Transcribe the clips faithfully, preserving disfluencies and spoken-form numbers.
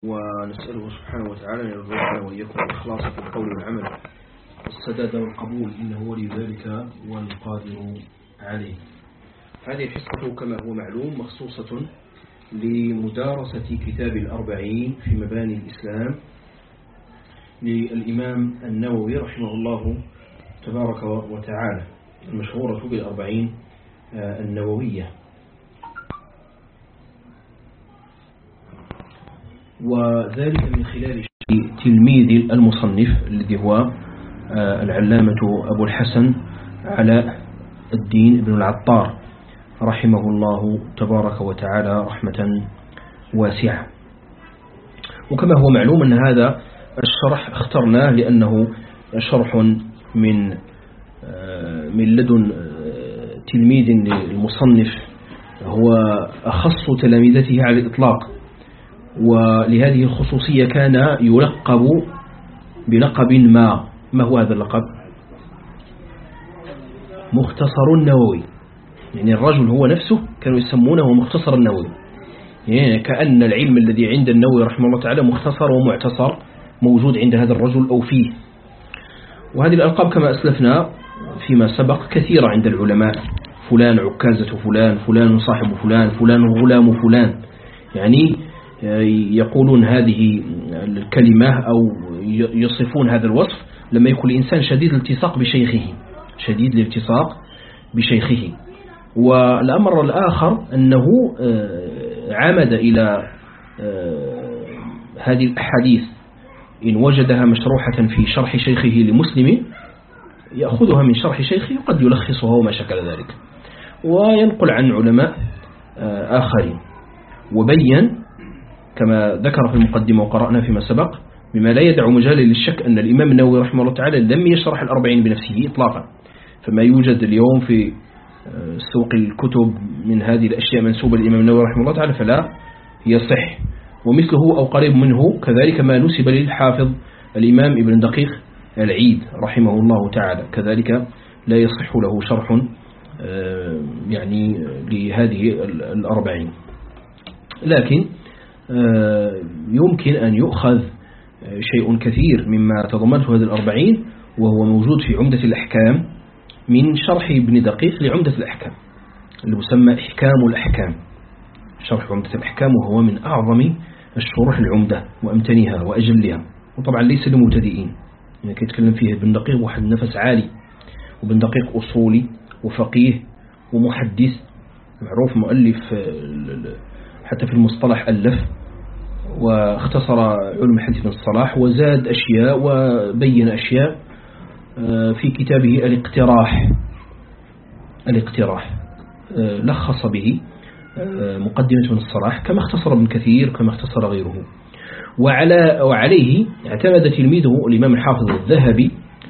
ونسأله سبحانه وتعالى أن يرزقنا وإياكم الإخلاص في القول والعمل السداد والقبول إنه ولي ذلك والقادر عليه. هذه الحصة كما هو معلوم مخصوصة لمدارسة كتاب الأربعين في مباني الإسلام للإمام النووي رحمه الله تبارك وتعالى، المشهورة بالأربعين النووية. وذلك من خلال تلميذ المصنف الذي هو العلامة أبو الحسن علاء الدين بن العطار رحمه الله تبارك وتعالى رحمة واسعة. وكما هو معلوم أن هذا الشرح اخترناه لأنه شرح من من لدن تلميذ للمصنف هو أخص تلامذته على الإطلاق، ولهذه الخصوصية كان يلقب بلقب ما ما هو هذا اللقب؟ مختصر النووي. يعني الرجل هو نفسه كانوا يسمونه مختصر النووي، يعني كأن العلم الذي عند النووي رحمه الله تعالى مختصر ومعتصر موجود عند هذا الرجل أو فيه. وهذه الألقاب كما أسلفنا فيما سبق كثيرة عند العلماء، فلان عكازة فلان، فلان صاحب فلان، فلان غلام فلان، يعني يقولون هذه الكلمة أو يصفون هذا الوصف لما يكون الإنسان شديد الالتصاق بشيخه، شديد الالتصاق بشيخه. والأمر الآخر أنه عمد إلى هذه الأحاديث إن وجدها مشروحة في شرح شيخه لمسلم يأخذها من شرح شيخه وقد يلخصها وما شكل ذلك، وينقل عن علماء آخرين. وبين كما ذكر في المقدمة وقرأنا فيما سبق بما لا يدع مجال للشك أن الإمام النووي رحمه الله تعالى لم يشرح الأربعين بنفسه إطلاقا، فما يوجد اليوم في سوق الكتب من هذه الأشياء منسوبة للإمام النووي رحمه الله تعالى فلا يصح، ومثله أو قريب منه كذلك ما نسب للحافظ الإمام ابن دقيق العيد رحمه الله تعالى كذلك لا يصح له شرح يعني لهذه الأربعين. لكن يمكن أن يؤخذ شيء كثير مما تضمنته هذه الأربعين وهو موجود في عمدة الأحكام من شرح ابن دقيق لعمدة الأحكام اللي يسمى إحكام الأحكام، شرح عمدة الأحكام، وهو من أعظم الشروح العمدة وأمتنها وأجلها، وطبعا ليس لمبتدئين، يعني يتكلم فيه ابن دقيق واحد نفس عالي، وابن دقيق أصولي وفقيه ومحدث معروف مؤلف حتى في المصطلح ألف واختصر علم حديث الصلاح وزاد أشياء وبين أشياء في كتابه الاقتراح الاقتراح لخص به مقدمة من الصلاح كما اختصر ابن كثير كما اختصر غيره. وعلى وعليه اعتمد تلميذه الإمام الحافظ الذهبي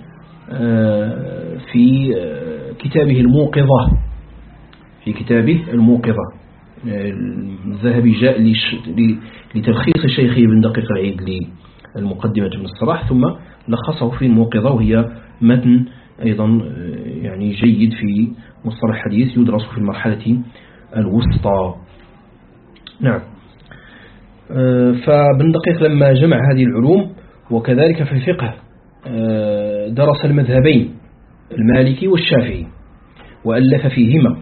في كتابه الموقظة في كتابه الموقظة الذهبي جاء لتلخيص شيخه ابن دقيق العيد للمقدمة من الصلاح ثم لخصه في الموقظة، وهي متن أيضا يعني جيد في مصطلح حديث يدرس في المرحلة الوسطى. نعم. فابن دقيق لما جمع هذه العلوم وكذلك في الفقه درس المذهبين المالكي والشافعي وألف فيهما،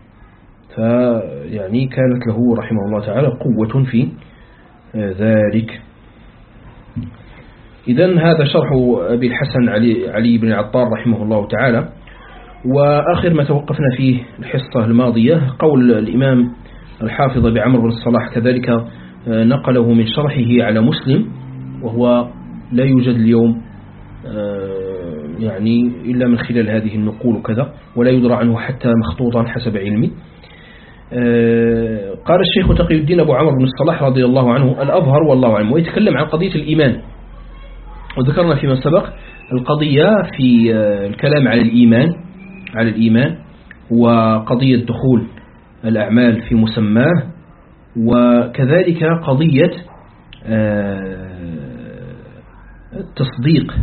فيعني كانت له رحمه الله تعالى قوة في ذلك. إذن هذا شرح أبي الحسن علي, علي بن العطار رحمه الله تعالى. وآخر ما توقفنا فيه الحصة الماضية قول الإمام الحافظ بعمر بن الصلاح كذلك نقله من شرحه على مسلم، وهو لا يوجد اليوم يعني إلا من خلال هذه النقول وكذا، ولا يدرى عنه حتى مخطوطا حسب علمي. قال الشيخ تقي الدين أبو عمرو بن الصلاح رضي الله عنه الأظهر والله عنه، ويتكلم عن قضية الإيمان. وذكرنا فيما سبق القضية في الكلام على الإيمان على الإيمان وقضية دخول الأعمال في مسماه، وكذلك قضية التصديق.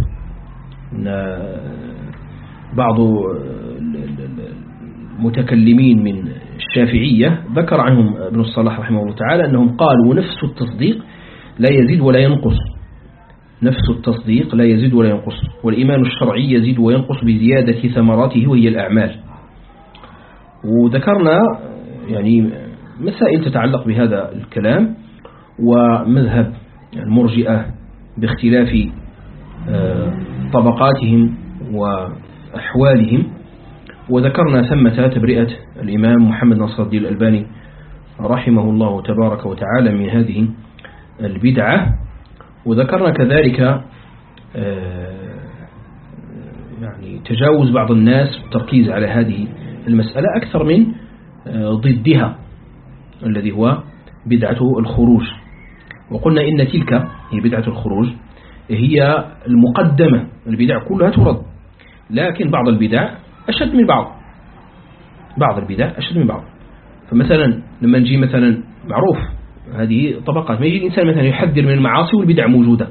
بعض المتكلمين من الشافعية ذكر عنهم ابن الصلاح رحمه الله تعالى أنهم قالوا نفس التصديق لا يزيد ولا ينقص، نفس التصديق لا يزيد ولا ينقص. والإيمان الشرعي يزيد وينقص بزيادة ثمراته وهي الأعمال. وذكرنا يعني مسائل تتعلق بهذا الكلام ومذهب المرجئة باختلاف طبقاتهم وأحوالهم، وذكرنا ثمة تبرئة الإمام محمد ناصر الدين الألباني رحمه الله تبارك وتعالى من هذه البدعة. وذكرنا كذلك يعني تجاوز بعض الناس والتركيز على هذه المسألة أكثر من ضدها الذي هو بدعة الخروج. وقلنا إن تلك هي بدعة الخروج هي المقدمة، البدع كلها ترد، لكن بعض البدع أشد من بعض، بعض البدع أشد من بعض. فمثلا لما نجي مثلا معروف هذه طبقات، ما يجي الإنسان مثلا يحذر من المعاصي والبدع موجودة.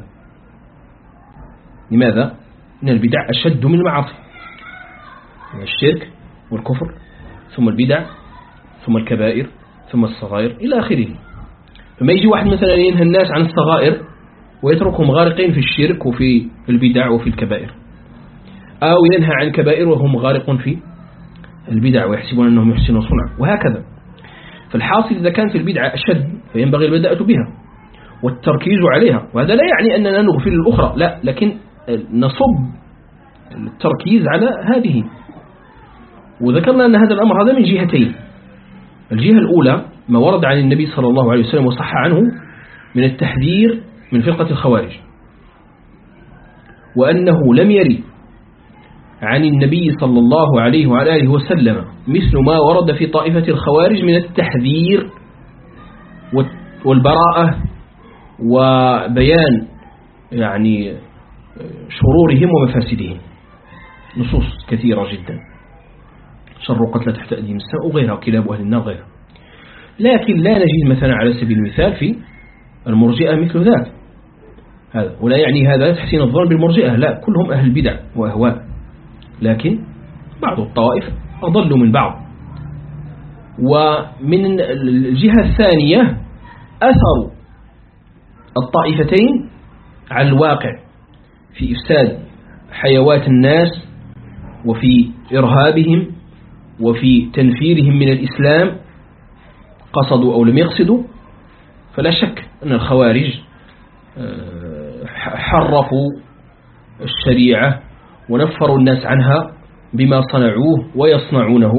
لماذا؟ إن البدع أشد من المعاصي، الشرك والكفر ثم البدع ثم الكبائر ثم الصغائر إلى آخره. فما يجي واحد مثلا ينهى الناس عن الصغائر ويتركهم غارقين في الشرك وفي البدع وفي الكبائر، أو ينهى عن كبائر وهم غارقون في البدع ويحسبون أنهم يحسنون صنعا، وهكذا. فالحاصل إذا كان في البدعة أشد فينبغي البداءة بها والتركيز عليها. وهذا لا يعني أننا نغفل الأخرى، لا، لكن نصب التركيز على هذه. وذكرنا أن هذا الأمر هذا من جهتين. الجهة الأولى ما ورد عن النبي صلى الله عليه وسلم وصح عنه من التحذير من فرقة الخوارج، وأنه لم يرد عن النبي صلى الله عليه وعلى آله وسلم مثل ما ورد في طائفة الخوارج من التحذير والبراءة وبيان يعني شرورهم ومفاسدهم. نصوص كثيرة جدا، شر قتل تحت أيدي النساء وغيرها، كلاب أهل النار غيرها. لكن لا نجد مثلا على سبيل المثال في المرجئة مثل ذلك هذا. ولا يعني هذا تحسين الظن بالمرجئة، لا، كلهم أهل بدع وأهواء، لكن بعض الطوائف أضلوا من بعض. ومن الجهة الثانية أثر الطائفتين على الواقع في إفساد حيوات الناس وفي إرهابهم وفي تنفيرهم من الإسلام، قصدوا أو لم يقصدوا. فلا شك أن الخوارج حرفوا الشريعة ونفروا الناس عنها بما صنعوه ويصنعونه،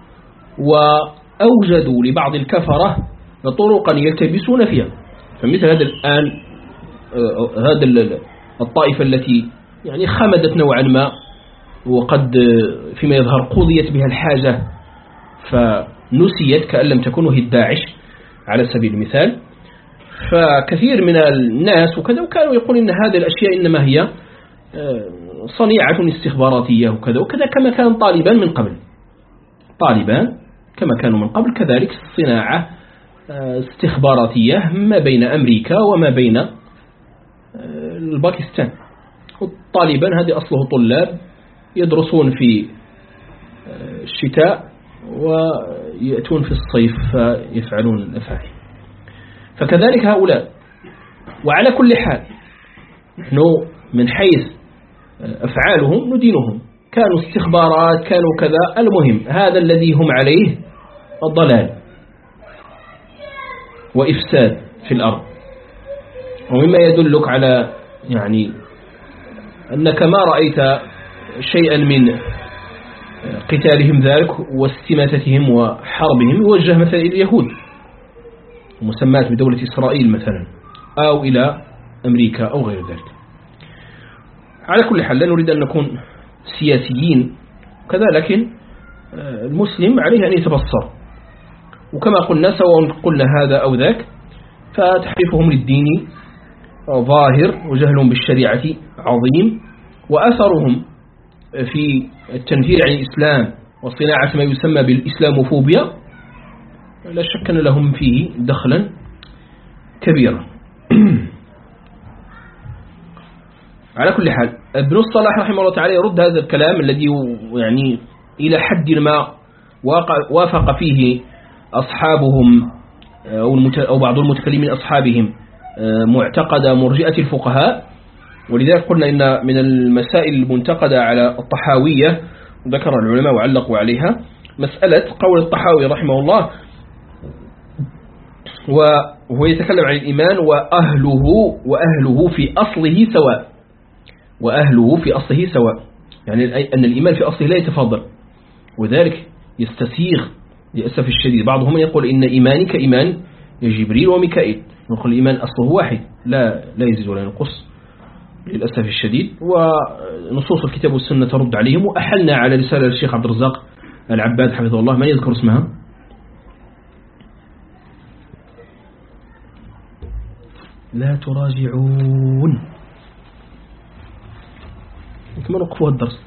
وأوجدوا لبعض الكفرة طرقا يلتبسون فيها. فمثل هذا الآن هذا الطائفة التي يعني خمدت نوعا ما وقد فيما يظهر قضيت بها الحاجة فنسيت كأن لم تكن، وهي داعش على سبيل المثال. فكثير من الناس وكذا وكانوا يقول إن هذه الأشياء إنما هي صنيعة استخباراتية وكذا وكذا، كما كان طالبان من قبل. طالبان كما كانوا من قبل كذلك صناعة استخباراتية ما بين أمريكا وما بين الباكستان. الطالبان هذه أصله طلاب يدرسون في الشتاء ويأتون في الصيف فيفعلون الأفاعي. فكذلك هؤلاء. وعلى كل حال نحن من حيث أفعالهم ندينهم، كانوا استخبارات كانوا كذا، المهم هذا الذي هم عليه الضلال وإفساد في الأرض. ومما يدلك على يعني أنك ما رأيت شيئا من قتالهم ذلك واستماتتهم وحربهم يوجه مثلا إلى اليهود مسمات بدولة إسرائيل مثلا، أو إلى أمريكا أو غير ذلك. على كل حال لا نريد أن نكون سياسيين كذا، لكن المسلم عليه أن يتبصر. وكما قلنا سواء قلنا هذا أو ذاك، فتحريفهم للدين ظاهر وجهلهم بالشريعة عظيم، وأثرهم في التنفير عن الإسلام وصناعة ما يسمى بالإسلاموفوبيا لا شك أن لهم فيه دخلا كبيرا. على كل حال ابن الصلاح رحمه الله تعالى يرد هذا الكلام الذي يعني إلى حد ما وافق فيه أصحابهم أو بعض المتكلمين أصحابهم معتقد مرجئة الفقهاء. ولذلك قلنا إن من المسائل المنتقدة على الطحاوية ذكر العلماء وعلقوا عليها مسألة قول الطحاوي رحمه الله وهو يتكلم عن الإيمان وأهله وأهله في أصله سواء، وأهله في أصله سواء، يعني أن الإيمان في أصله لا يتفاضل، وذلك يستسيغ للأسف الشديد. بعضهم يقول إن إيماني كإيمان جبريل وميكائيل، نقول الإيمان أصله واحد لا لا يزيد ولا ينقص للأسف الشديد، ونصوص الكتاب والسنة ترد عليهم. وأحلنا على رسالة الشيخ عبد الرزاق العباد حفظه الله، من يذكر اسمها؟ لا تراجعون كما نوقفوا الدرس.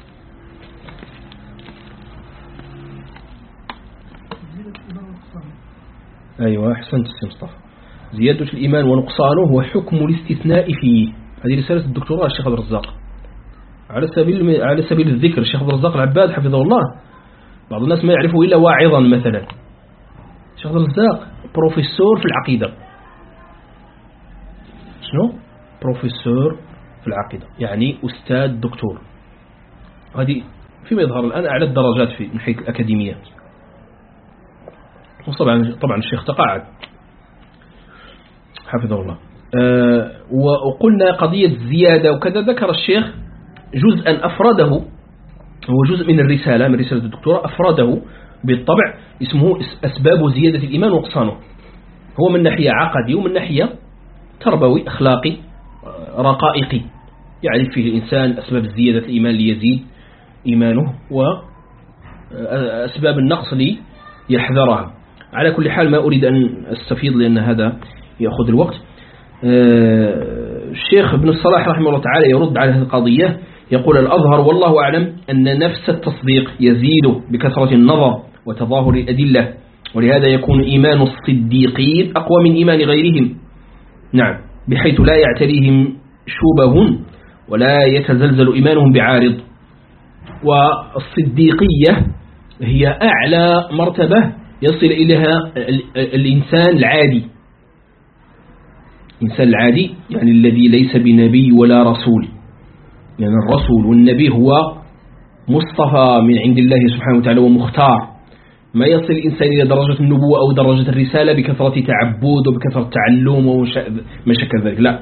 أيوة أحسنت السي مصطفى. زيادة الإيمان ونقصانه وحكم الاستثناء فيه، هذه رسالة الدكتوراه الشيخ عبد الرزاق على سبيل على سبيل الذكر. الشيخ عبد الرزاق العباد حفظه الله بعض الناس ما يعرفه إلا واعظا مثلا. الشيخ عبد الرزاق بروفيسور في العقيدة. شنو؟ بروفيسور في العقيدة يعني أستاذ دكتور، هذه فيما يظهر الآن أعلى الدرجات في من حيث الأكاديميات. وطبعا طبعا الشيخ تقاعد حفظه الله. أه وقلنا قضية الزيادة وكذا، ذكر الشيخ جزءا أفرده، هو جزء من الرسالة من رسالة الدكتوراه أفرده بالطبع اسمه أسباب زيادة الإيمان ونقصانه. هو من ناحية عقدي ومن ناحية تربوي أخلاقي رقائقي، يعرف فيه الإنسان أسباب زيادة الإيمان ليزيد إيمانه وأسباب النقص ليحذرها. على كل حال ما أريد أن أستفيض لأن هذا يأخذ الوقت. الشيخ ابن الصلاح رحمه الله تعالى يرد على هذه القضية، يقول الأظهر والله أعلم أن نفس التصديق يزيد بكثرة النظر وتظاهر الأدلة، ولهذا يكون إيمان الصديقين أقوى من إيمان غيرهم، نعم، بحيث لا يعتريهم شبه ولا يتزلزل إيمانهم بعارض. والصديقية هي أعلى مرتبة يصل إليها الإنسان العادي. الإنسان العادي يعني الذي ليس بنبي ولا رسول، يعني الرسول والنبي هو مصطفى من عند الله سبحانه وتعالى ومختار. ما يصل الإنسان إلى درجة النبوة أو درجة الرسالة بكثرة تعبد وبكثرة تعلم وما شكل ذلك، لا،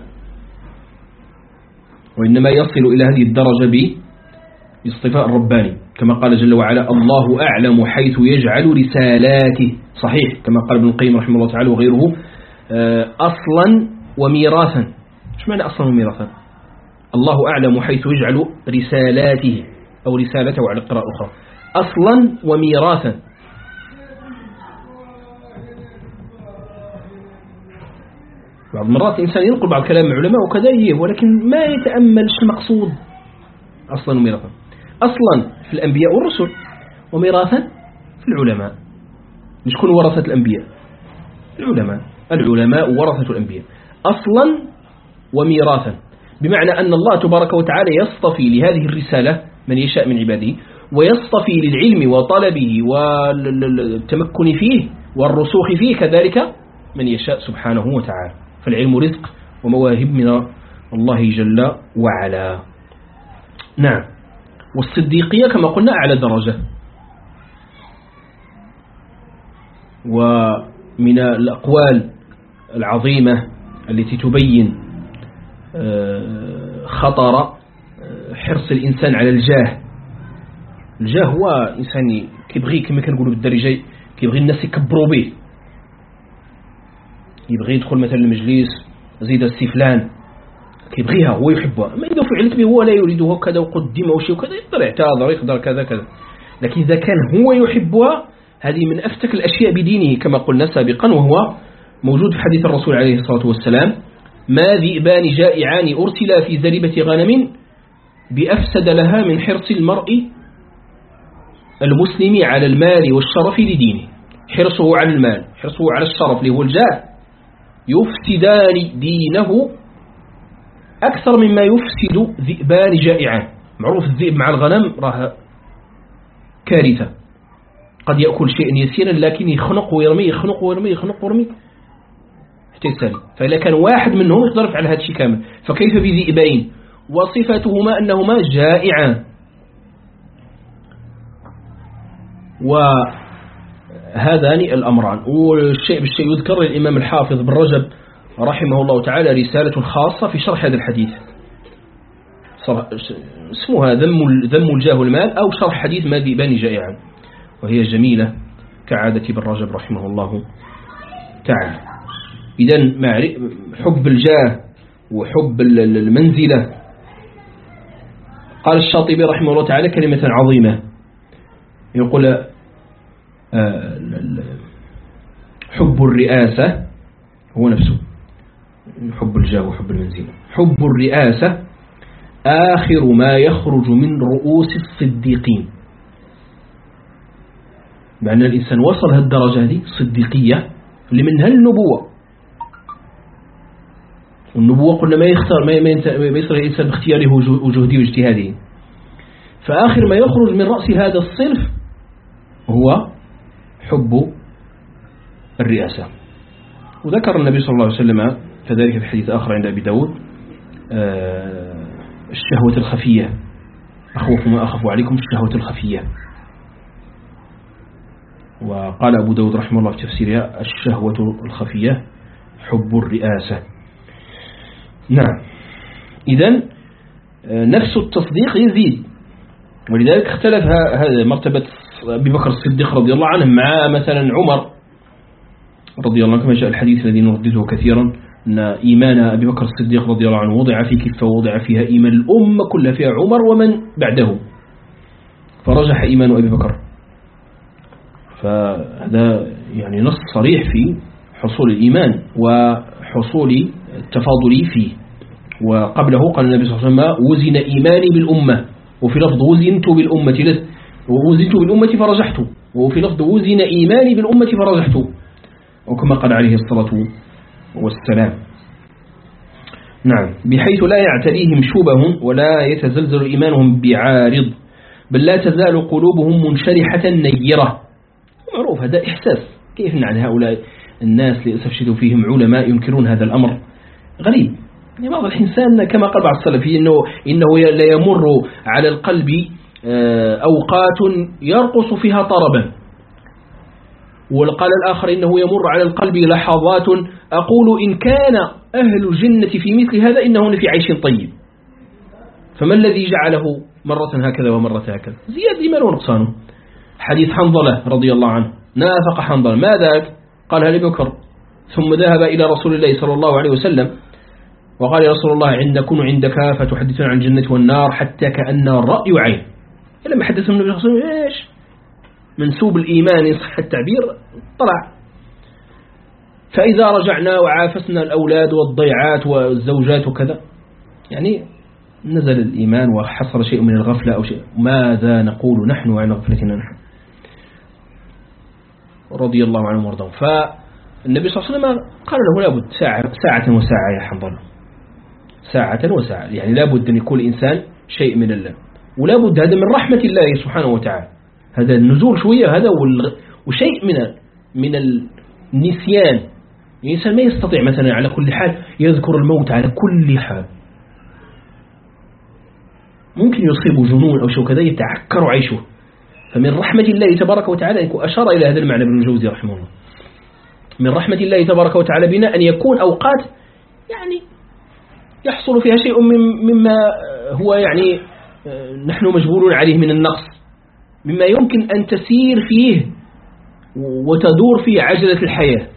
وإنما يصل إلى هذه الدرجة باصطفاء الرباني، كما قال جل وعلا الله أعلم حيث يجعل رسالاته، صحيح كما قال ابن القيم رحمه الله تعالى وغيره أصلا وميراثا. ايش معنى أصلا وميراثا؟ الله أعلم حيث يجعل رسالاته أو رسالته على القراءة الأخرى، أصلا وميراثا. بعض المرات الإنسان ينقل بعض كلام العلماء وكذا ولكن ما يتأملش المقصود. أصلا وميراثا، أصلا في الأنبياء والرسل، وميراثا في العلماء. شكون ورثة الأنبياء؟ العلماء. العلماء ورثة الأنبياء أصلا وميراثا، بمعنى أن الله تبارك وتعالى يصطفي لهذه الرسالة من يشاء من عباده، ويصطفي للعلم وطلبه والتمكن فيه والرسوخ فيه كذلك من يشاء سبحانه وتعالى. فالعلم رزق ومواهب من الله جل وعلا. نعم. والصديقية كما قلنا أعلى درجة. ومن الأقوال العظيمة التي تبين خطر حرص الإنسان على الجاه. الجاه هو إنسان كيبغي كما كنقولوا بالدارجة كيبغي الناس يكبروا به، يبغي يدخل مثلا المجلس زيد السي فلان كيبغيها هو يحبها، ما إذا فعلت به هو لا يريدها كذا وقدم أو شيء وكذا يقدر يعتذر يقدر كذا كذا، لكن إذا كان هو يحبها هذه من أفتك الأشياء بدينه كما قلنا سابقا، وهو موجود في حديث الرسول عليه الصلاة والسلام: ما ذئبان جائعان أرسلا في زريبة غنم بأفسد لها من حرص المرء المسلم على المال والشرف لدينه. حرصه على المال، حرصه على الشرف اللي هو الجاه، يفسدان دينه أكثر مما يفسد ذئبان جائعان. معروف الذئب مع الغنم راه كارثة، قد يأكل شيئا يسيرا لكن يخنق ويرمي يخنق ويرمي يخنق ويرمي حتى يسالي. فإذا كان واحد منهم يقدر يفعل هذا الشيء كامل، فكيف بذئبين وصفتهما أنهما جائعان؟ وهذان الأمران. والشيء بالشيء يذكر الإمام الحافظ بن رجب رحمه الله تعالى رسالة خاصة في شرح هذا الحديث اسمها ذم ذم الجاه والمال، أو شرح حديث ما ذئبان جائعان، وهي جميلة كعادة ابن رجب رحمه الله تعالى. إذن حب الجاه وحب المنزلة، قال الشاطبي رحمه الله تعالى كلمة عظيمة، يقول حب الرئاسة هو نفسه حب الجاه وحب المنزلة. حب الرئاسة آخر ما يخرج من رؤوس الصديقين، بأن الإنسان وصل هالدرجة هذه صديقية اللي منها النبوة. والنبوة قلنا ما يختار ما يصير الإنسان باختياره وجهده واجتهاده، فآخر ما يخرج من رأس هذا الصنف هو حب الرئاسة. وذكر النبي صلى الله عليه وسلم كذلك في حديث آخر عند أبي داود الشهوة الخفية، أخوف ما أخاف عليكم الشهوة الخفية. وقال أبو داود رحمه الله في تفسيرها الشهوة الخفية حب الرئاسة. نعم، إذن نفس التصديق يزيد، ولذلك اختلف هذا مرتبة أبي بكر الصديق رضي الله عنه مع مثلا عمر رضي الله عنه، كما جاء الحديث الذي نردده كثيرا أن إيمان أبي بكر الصديق رضي الله عنه وضع في كفة ووضع فيها إيمان الأمة كلها، فيها عمر ومن بعده، فرجح إيمان أبي بكر. فهذا يعني نص صريح في حصول الإيمان وحصول التفاضل فيه. وقبله قال النبي صلى الله عليه وسلم وزن إيماني بالأمة، وفي لفظ وزنت بالأمة ووزنت بالأمة فرجحت، وفي لفظ وزن إيماني بالأمة فرجحت، وكما قال عليه الصلاة والسلام. نعم، بحيث لا يعتريهم شبه ولا يتزلزل إيمانهم بعارض، بل لا تزال قلوبهم منشرحة نيرة. معروف هذا إحساس. كيف نعلم هؤلاء الناس للأسف شدوا فيهم علماء ينكرون هذا الأمر؟ غريب. يعني بعض الإنسان كما قال بعض السلفيين إنه, إنه لا يمر على القلب أوقات يرقص فيها طربا، وقال الآخر إنه يمر على القلب لحظات أقول إن كان أهل الجنة في مثل هذا إنهم في عيش طيب. فما الذي جعله مرة هكذا ومرة هكذا؟ زيادة إيمان ونقصانه. حديث حنظلة رضي الله عنه، نافق حنظلة، ماذا قالها لبكر، ثم ذهب إلى رسول الله صلى الله عليه وسلم وقال يا رسول الله إن نكون عندك فتحدثنا عن الجنة والنار حتى كأن الرأي عين. لما حدث النبي صلى الله عليه وسلم إيش منسوب الإيمان صح التعبير طلع. فإذا رجعنا وعافسنا الأولاد والضيعات والزوجات وكذا، يعني نزل الإيمان وحصل شيء من الغفلة أو شيء. ماذا نقول نحن عن غفلتنا نحن؟ رضي الله عنهم وارضاهم. فالنبي صلى الله عليه وسلم قال له لابد ساعة, ساعة وساعة يا حنظلة، ساعة وساعة، يعني لابد أن يكون الإنسان شيء من الله، ولابد هذا من رحمة الله سبحانه وتعالى، هذا النزول شوية هذا وشيء من من النسيان. الإنسان ما يستطيع مثلا على كل حال يذكر الموت على كل حال، ممكن يصيب جنون أو شيء كذا يتعكر عيشه. فمن رحمة الله تبارك وتعالى، أشار إلى هذا المعنى ابن الجوزي رحمه الله، من رحمة الله تبارك وتعالى بنا أن يكون أوقات يعني يحصل فيها شيء مما هو يعني نحن مجبورون عليه من النقص، مما يمكن أن تسير فيه وتدور فيه عجلة الحياة.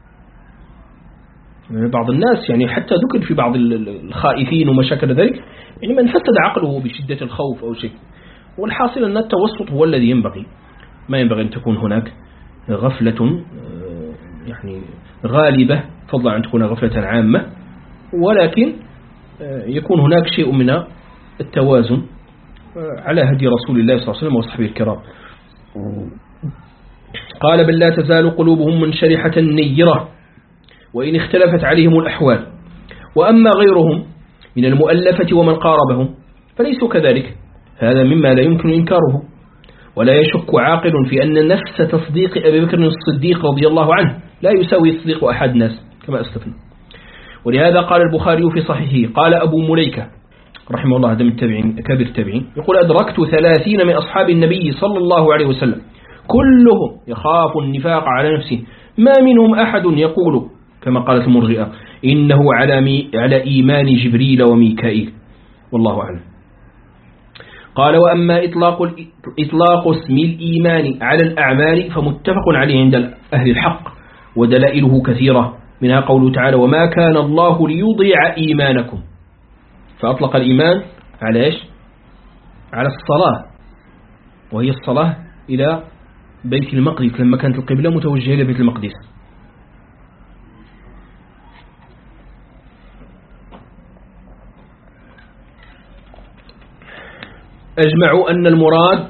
بعض الناس يعني حتى ذكر في بعض الخائفين وما شاكل ذلك، يعني من فسد عقله بشدة الخوف أو شيء. والحاصل أن التوسط هو الذي ينبغي، ما ينبغي أن تكون هناك غفلة يعني غالبة فضلا عن تكون غفلة عامة، ولكن يكون هناك شيء من التوازن على هدي رسول الله صلى الله عليه وسلم وصحبه الكرام. قال بل لا تزال قلوبهم منشرحة نيرة وإن اختلفت عليهم الأحوال، وأما غيرهم من المؤلفة ومن قاربهم فليسوا كذلك، هذا مما لا يمكن إنكاره. ولا يشك عاقل في أن نفس تصديق أبي بكر الصديق رضي الله عنه لا يساوي تصديق أحد الناس، كما أسلفنا. ولهذا قال البخاري في صحيحه قال أبو مليكة رحمه الله هذا من التابعين كبير التابعين يقول أدركت ثلاثين من أصحاب النبي صلى الله عليه وسلم كلهم يخاف النفاق على نفسه ما منهم أحد يقول كما قالت المرجئة إنه على, مي على إيمان جبريل وميكائيل والله أعلم. قال وأما إطلاق, إطلاق اسم الإيمان على الأعمال فمتفق عليه عند أهل الحق ودلائله كثيرة منها قوله تعالى وما كان الله ليضيع إيمانكم فأطلق الإيمان على إيش؟ على الصلاة وهي الصلاة إلى بيت المقدس لما كانت القبلة متوجهة إلى بيت المقدس. أجمعوا أن المراد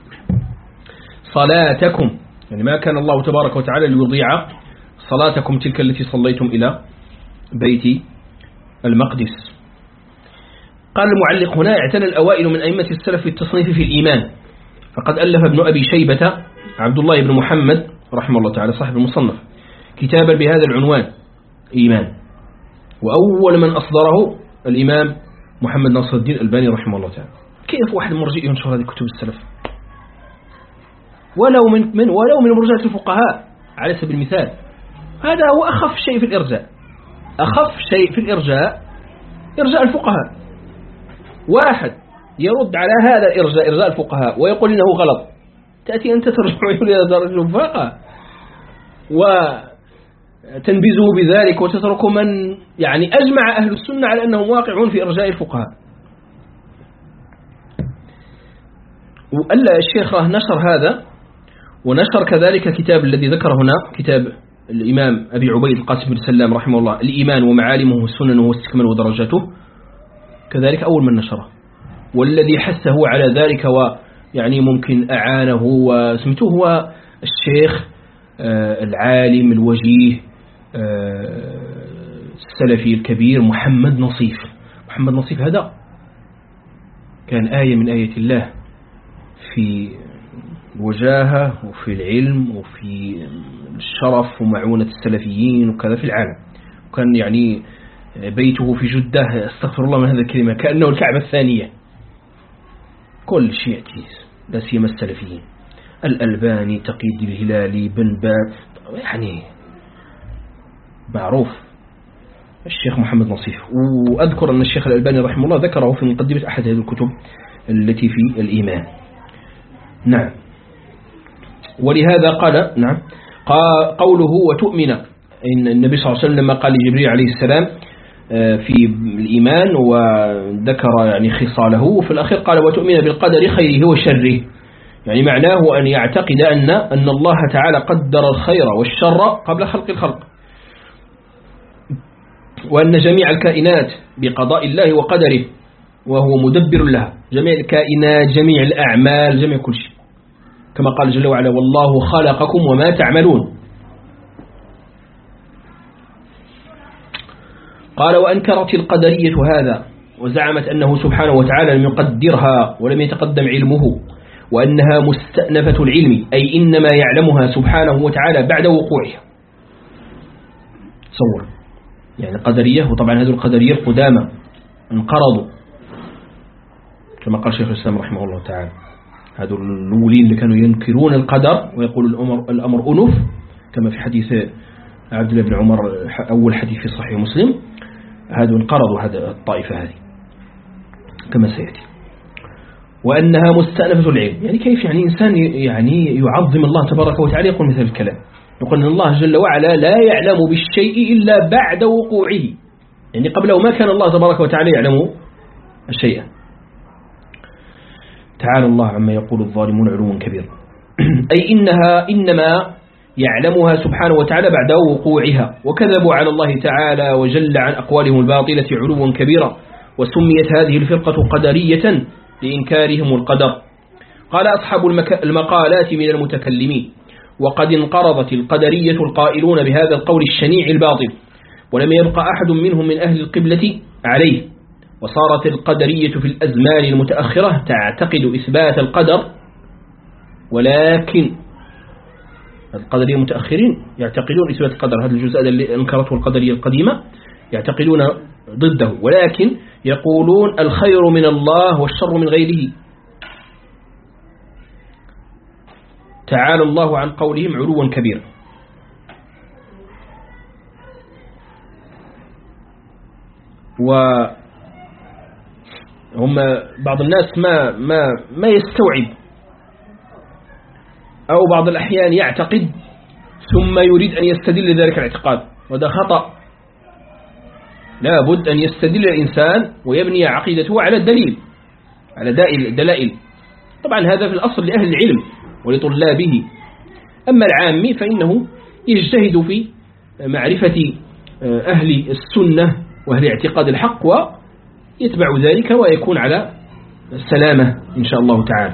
صلاتكم يعني ما كان الله تبارك وتعالى ليضيع صلاتكم تلك التي صليتم إلى بيت المقدس. قال المعلق هنا اعتنى الأوائل من أئمة السلف في التصنيف في الإيمان فقد ألف ابن أبي شيبة عبد الله بن محمد رحمه الله تعالى صاحب المصنف كتابا بهذا العنوان إيمان وأول من أصدره الإمام محمد ناصر الدين الألباني رحمه الله تعالى. كيف واحد مرجئ ينشر هذه كتب السلف ولو من, من ولو من مرجئة الفقهاء على سبيل المثال هذا هو أخف شيء في الإرجاء أخف شيء في الإرجاء إرجاء الفقهاء. واحد يرد على هذا الإرجاء إرجاء الفقهاء ويقول إنه غلط تأتي أنت ترجع إلى درجة الفقهاء وتنبذه بذلك وتترك من يعني أجمع أهل السنة على أنهم واقعون في إرجاء الفقهاء. وألا الشيخ نشر هذا ونشر كذلك كتاب الذي ذكر هنا كتاب الإمام أبي عبيد القاسم بن سلام رحمه الله الإيمان ومعالمه والسنن واستكماله ودرجاته كذلك أول من نشره والذي حثه على ذلك ويعني ممكن أعانه واسمته هو الشيخ العالم الوجيه السلفي الكبير محمد نصيف. محمد نصيف هذا كان آية من آية الله في الوجاهة وفي العلم وفي الشرف ومعونة السلفيين وكذا في العالم وكان يعني بيته في جدة استغفر الله من هذا الكلمة كأنه الكعبة الثانية كل شيء يعتيز لا سيما السلفيين الألباني تقي الدين الهلالي بن باز يعني معروف الشيخ محمد نصيف. وأذكر أن الشيخ الألباني رحمه الله ذكره في مقدمة أحد هذه الكتب التي في الإيمان. نعم ولهذا قال نعم قوله وتؤمن إن النبي صلى الله عليه وسلم لما قال لجبريل عليه السلام في الإيمان وذكر يعني خصاله وفي الأخير قال وتؤمن بالقدر خيره وشره يعني معناه أن يعتقد أن أن الله تعالى قدر الخير والشر قبل خلق الخلق وأن جميع الكائنات بقضاء الله وقدره وهو مدبر لها جميع الكائنات جميع الأعمال جميع كل شيء كما قال جل وعلا والله خلقكم وما تعملون. قال وأنكرت القدرية هذا وزعمت أنه سبحانه وتعالى لم يقدرها ولم يتقدم علمه وأنها مستأنفة العلم أي إنما يعلمها سبحانه وتعالى بعد وقوعها. صور يعني القدرية وطبعا هذه القدرية القدامى انقرضوا كما قال شيخ الإسلام رحمه الله تعالى هذو الأولين اللي كانوا ينكرون القدر ويقول الأمر, الأمر أنف كما في حديث عبد الله بن عمر أول حديث في صحيح مسلم هذو انقرضوا هذا الطائفة هذه كما سيأتي. وأنها مستأنفة العلم يعني كيف يعني إنسان يعني يعظم الله تبارك وتعالى يقول مثل الكلام يقول أن الله جل وعلا لا يعلم بالشيء إلا بعد وقوعه يعني قبله ما كان الله تبارك وتعالى يعلم الشيء. تعالى الله عما يقول الظالمون علوا كبير أي إنها إنما يعلمها سبحانه وتعالى بعد وقوعها وكذبوا على الله تعالى وجل عن أقوالهم الباطلة علوا كبيرا وسميت هذه الفرقة قدرية لإنكارهم القدر. قال أصحاب المقالات من المتكلمين وقد انقرضت القدرية القائلون بهذا القول الشنيع الباطل ولم يبقى أحد منهم من أهل القبلة عليه وصارت القدرية في الأزمان المتأخرة تعتقد إثبات القدر ولكن القدرية المتأخرين يعتقدون إثبات القدر، هذا الجزء الذي أنكرته القدرية القديمة يعتقدون ضده، ولكن يقولون الخير من الله والشر من غيره. تعالى الله عن قولهم علوا كبيرا. وهم بعض الناس ما ما ما يستوعب، أو بعض الأحيان يعتقد ثم يريد أن يستدل لذلك الاعتقاد، وهذا خطأ. لا بد أن يستدل الإنسان ويبني عقيدته على الدليل، على دلائل. طبعا هذا في الأصل لأهل العلم ولطلابه. أما العامي فإنه يجتهد في معرفة أهل السنة وأهل اعتقاد الحق ويتبع ذلك ويكون على السلامة إن شاء الله تعالى.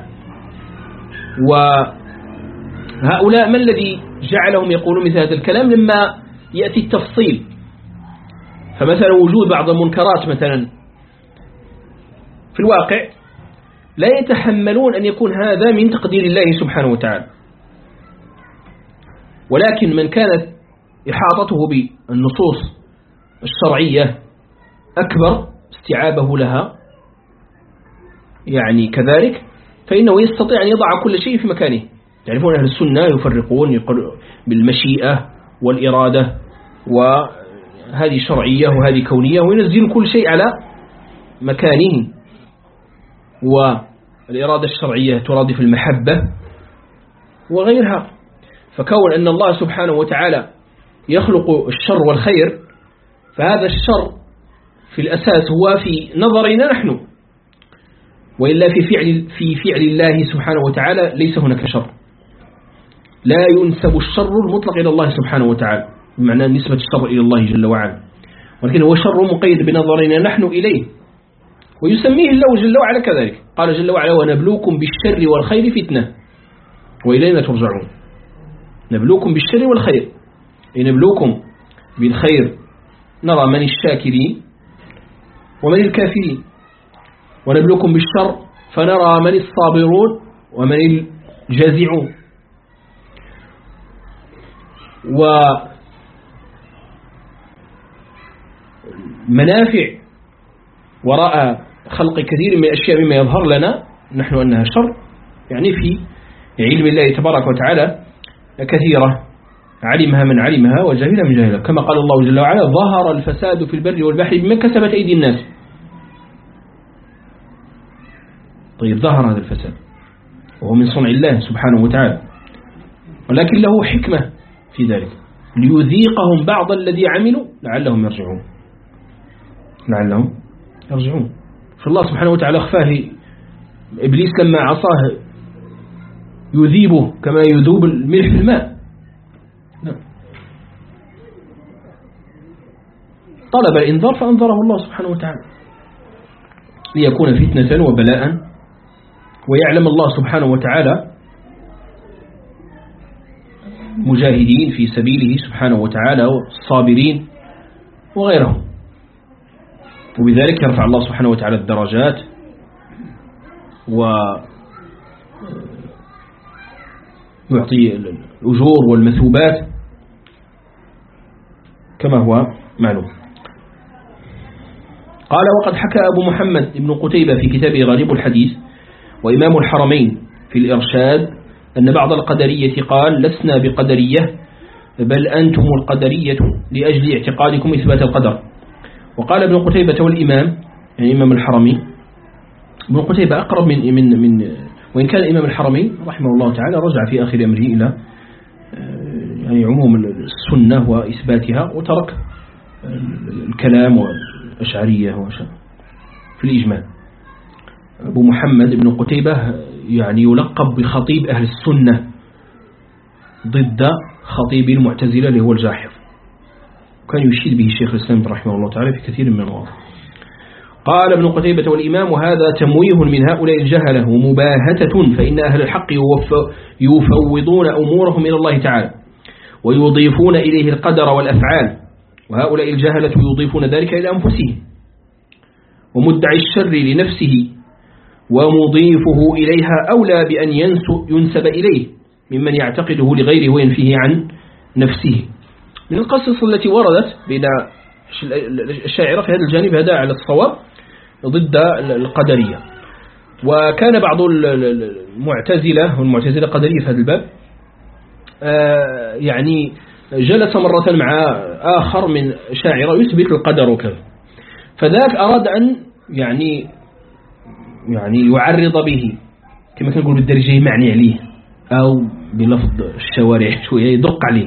وهؤلاء ما الذي جعلهم يقولون مثل هذا الكلام؟ لما يأتي التفصيل، فمثلا وجود بعض المنكرات مثلا في الواقع لا يتحملون أن يكون هذا من تقدير الله سبحانه وتعالى، ولكن من كانت إحاطته بالنصوص الشرعية أكبر استيعابه لها يعني كذلك، فإنه يستطيع أن يضع كل شيء في مكانه. تعرفون أهل السنة يفرقون بالمشيئة والإرادة، وهذه شرعية وهذه كونية، وينزل كل شيء على مكانه. والإرادة الشرعية ترادف المحبة وغيرها. فكون أن الله سبحانه وتعالى يخلق الشر والخير، فهذا الشر في الأساس هو في نظرنا نحن، وإلا في فعل, في فعل الله سبحانه وتعالى ليس هناك شر. لا ينسب الشر المطلق إلى الله سبحانه وتعالى، بمعنى نسبة الشر إلى الله جل وعلا، ولكن هو شر مقيد بنظرنا نحن إليه، ويسميه الله جل وعلا كذلك. قال جل وعلا: ونبلوكم بالشر والخير فتنة وإلينا ترجعون. نبلوكم بالشر والخير، نبلوكم بالخير نرى من الشاكرين ومن الكافرين، ونبلوكم بالشر فنرى من الصابرون ومن الجازعون. ومنافع وراء خلق كثير من الأشياء مما يظهر لنا نحن أنها شر، يعني في علم الله تبارك وتعالى كثيرة، علمها من علمها وجهلها من جهلها، كما قال الله جل وعلا: ظهر الفساد في البر والبحر بما كسبت أيدي الناس. طيب، ظهر هذا الفساد وهو من صنع الله سبحانه وتعالى، ولكن له حكمة في ذلك، ليذيقهم بعض الذي عملوا لعلهم يرجعون لعلهم يرجعون فالله سبحانه وتعالى أخفاه. إبليس لما عصاه يذيبه كما يذوب الملح في الماء. طلب الإنذار فأنذره الله سبحانه وتعالى ليكون فتنة وبلاء، ويعلم الله سبحانه وتعالى مجاهدين في سبيله سبحانه وتعالى والصابرين وغيرهم، وبذلك يرفع الله سبحانه وتعالى الدرجات ويعطي الأجور والمثوبات كما هو معلوم. قال: وقد حكى أبو محمد ابن قتيبة في كتابه غريب الحديث وإمام الحرمين في الإرشاد أن بعض القدرية قال: لسنا بقدرية بل أنتم القدرية لأجل اعتقادكم إثبات القدر. وقال ابن قتيبة والإمام، يعني إمام الحرمين، ابن قتيبة أقرب من من من وإن كان إمام الحرمين رحمه الله تعالى رجع في آخر أمره إلى يعني عموم السنة وإثباتها، وترك الكلام والأشعرية في الإجمال. أبو محمد ابن قتيبة يعني يلقب بخطيب أهل السنة ضد خطيب المعتزلة اللي هو الجاحظ، كان يشير به الشيخ الإسلام رحمه الله تعالى في كثير من المواضع. قال ابن قتيبة والإمام: وهذا تمويه من هؤلاء الجهلة ومباهتة، فإن أهل الحق يفوضون أمورهم إلى الله تعالى ويضيفون إليه القدر والأفعال، وهؤلاء الجهلة يضيفون ذلك إلى أنفسهم، ومدعي الشر لنفسه ومضيفه إليها أولى بأن ينسب إليه ممن يعتقده لغيره وينفيه عن نفسه. من القصص التي وردت بين الشاعرة في هذا الجانب هذا على الصواب ضد القدرية. وكان بعض المعتزلة والمعتزلة قدرية في هذا الباب يعني جلس مرة مع آخر من شاعرة يثبت القدر وكذا، فذاك أراد أن يعني يعني يعرض به كما كنقول بالدرجة يمعني عليه أو بلفظ الشوارع شوية يدق عليه.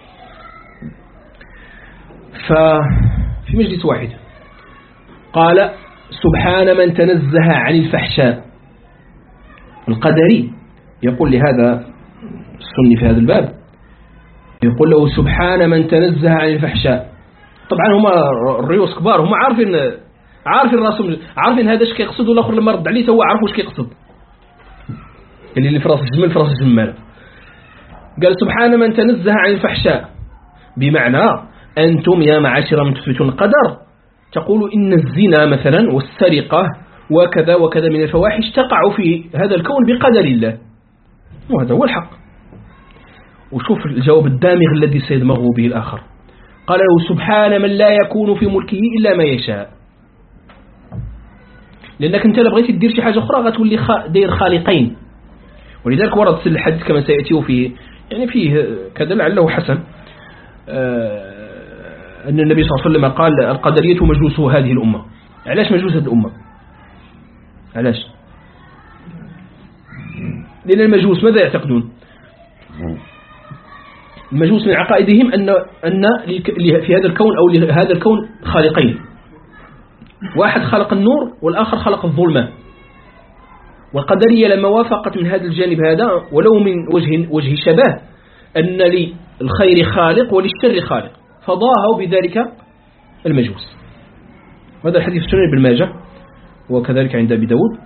ففي مجلس واحد قال سبحان من تنزه عن الفحشاء. القدري يقول لهذا السني في هذا الباب يقول له سبحان من تنزه عن الفحشاء. طبعا هما الريوس كبار، هما عارفين عارفين راسهم، عارفين هذا اش كيقصد، والاخر لما رد عليه هو عارف واش كيقصد، اللي اللي في راس الجمل في راس الجمال. قال سبحان من تنزه عن الفحشاء، بمعنى أنتم يا معاشر من تثبتون القدر تقولوا إن الزنا مثلا والسرقة وكذا وكذا من الفواحش تقع في هذا الكون بقدر الله، وهذا هو الحق. وشوف الجواب الدامغ الذي سيدمغه به الآخر، قال له سبحان من لا يكون في ملكه إلا ما يشاء. لأنك أنت لبغيت تدير شي حاجة أخرى غتولي داير خالقين. ولذلك ورد الحديث كما سيأتيه فيه يعني فيه كذا لعله حسن أن النبي صلى الله عليه وسلم قال القدرية مجوس هذه الأمة. علاش مجوس هذه الأمة؟ علاش؟ لأن المجوس ماذا يعتقدون؟ المجوس من عقائدهم أن أن في هذا الكون أو لهذا الكون خالقين، واحد خلق النور والآخر خلق الظلمة. والقدرية لما وافقت من هذا الجانب هذا ولو من وجه وجه شبه أن للخير خالق وللشر خالق، فضاهوا بذلك المجوس. هذا الحديث في سنن ابن ماجه وكذلك عند أبي داود،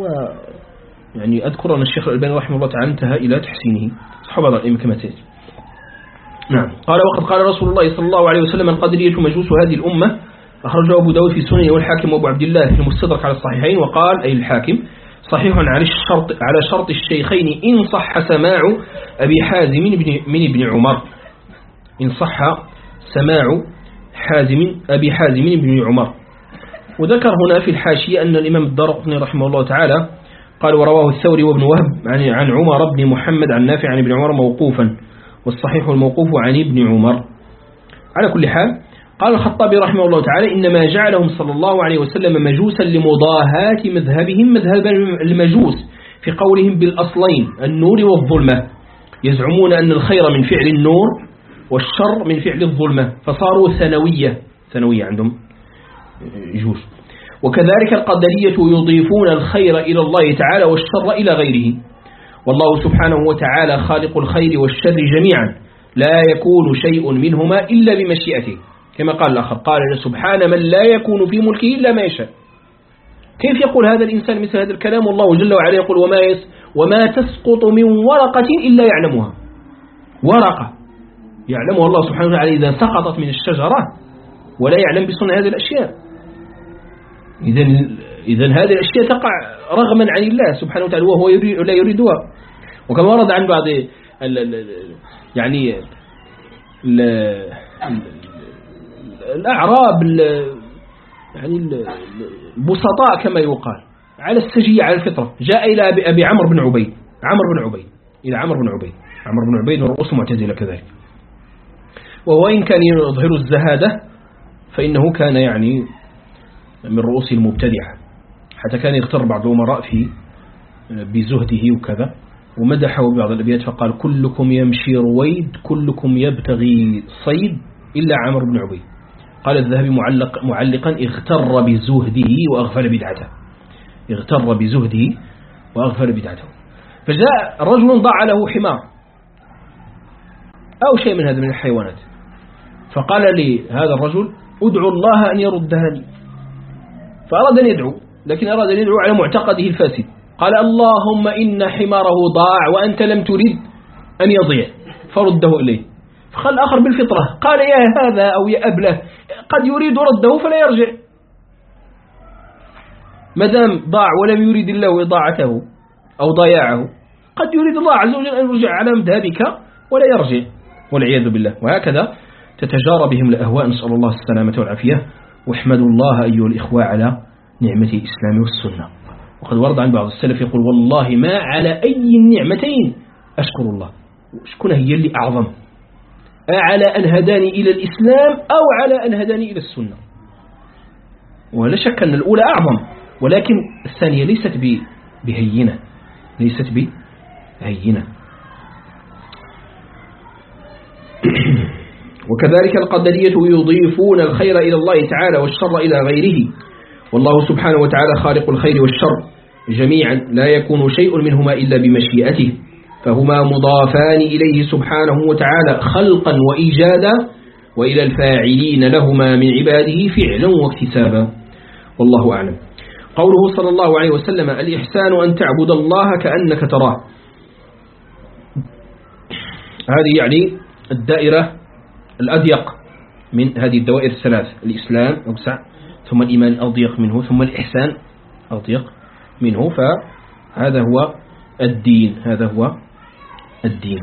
ويعني أذكر أن الشيخ الألباني رحمه الله تعالى انتهى إلى تحسينه صحابة الأئمة كما تأتي. نعم. قال وقد قال رسول الله صلى الله عليه وسلم القدرية مجوس هذه الأمة، أخرجه أبو داود في سننه والحاكم وأبو عبد الله في المستدرك على الصحيحين. وقال أي الحاكم صحيح على الشرط على شرط الشيخين إن صح سماع أبي حازم من ابن عمر، إن صح سماع حازم أبي حازم بن عمر. وذكر هنا في الحاشية أن الإمام الدارقطني رحمه الله تعالى قال ورواه الثوري وابن وهب عن عن عمر بن محمد عن نافع عن ابن عمر موقوفا، والصحيح الموقوف عن ابن عمر. على كل حال قال الخطابي رحمه الله تعالى إنما جعلهم صلى الله عليه وسلم مجوسا لمضاهاة مذهبهم مذهب المجوس في قولهم بالأصلين النور والظلمة، يزعمون أن الخير من فعل النور والشر من فعل الظلمة، فصاروا ثانوية ثانوية عندهم جوز. وكذلك القدرية يضيفون الخير إلى الله تعالى والشر إلى غيره، والله سبحانه وتعالى خالق الخير والشر جميعا، لا يكون شيء منهما إلا بمشيئته، كما قال الآخر قال سبحان من لا يكون في ملكه إلا ما يشاء. كيف يقول هذا الإنسان مثل هذا الكلام والله جل وعلا يقول وما, يس وما تسقط من ورقة إلا يعلمها، ورقة يعلمها الله سبحانه وتعالى إذا سقطت من الشجرة، ولا يعلم بصنع هذه الأشياء. إذن, إذن هذه الأشياء تقع رغما عن الله سبحانه وتعالى وهو يريد لا يريدها. وكما ورد عن بعض ال ال يعني ال الأعراب يعني البسطاء كما يقال على السجية على الفطرة، جاء إلى أبي عمرو بن عبيد عمرو بن عبيد إلى عمرو بن عبيد عمرو بن عبيد من رؤوس المعتزلة كذلك، وهو إن كان يظهر الزهادة فإنه كان يعني من رؤوس المبتدعة، حتى كان يغتر بعض الأمراء في بزهده وكذا، ومدحه ببعض الأبيات فقال كلكم يمشي رويد كلكم يبتغي صيد إلا عمرو بن عبيد. قال الذهبي معلق معلقا اغتر بزهده وأغفل بدعته، اغتر بزهده وأغفل بدعته. فجاء رجل ضاع له حمار أو شيء من هذا من الحيوانات، فقال لي هذا الرجل ادعو الله أن يردها لي، فأراد أن يدعو لكن أراد أن يدعو على معتقده الفاسد، قال اللهم إن حماره ضاع وأنت لم تريد أن يضيع فرده إليه. فقال الآخر بالفطرة قال يا هذا أو يا أبله قد يريد رده فلا يرجع، مدام ضاع ولم يريد الله إضاعته أو ضياعه قد يريد الله عز وجل أن يرجع على مذهبك ولا يرجع والعياذ بالله. وهكذا تتجارى بهم الأهواء، نسأل الله السلامة والعافية. واحمدوا الله أيها الإخوة على نعمة الإسلام والسنة. وقد ورد عن بعض السلف يقول والله ما على أي النعمتين أشكر الله. شكون هي اللي أعظم، على أن هداني إلى الإسلام أو على أن هداني إلى السنة؟ ولا شك أن الأولى أعظم، ولكن الثانية ليست بهينة، ليست بهينة. وكذلك القدرية يضيفون الخير إلى الله تعالى والشر إلى غيره، والله سبحانه وتعالى خالق الخير والشر جميعا، لا يكون شيء منهما إلا بمشيئته، فهما مضافان إليه سبحانه وتعالى خلقا وإيجادا، وإلى الفاعلين لهما من عباده فعلا واكتسابا، والله أعلم. قوله صلى الله عليه وسلم الإحسان أن تعبد الله كأنك تراه، هذه يعني الدائرة الأضيق من هذه الدوائر الثلاث، الإسلام أوسع، ثم الإيمان أضيق منه، ثم الإحسان أضيق منه، فهذا هو الدين، هذا هو الدين.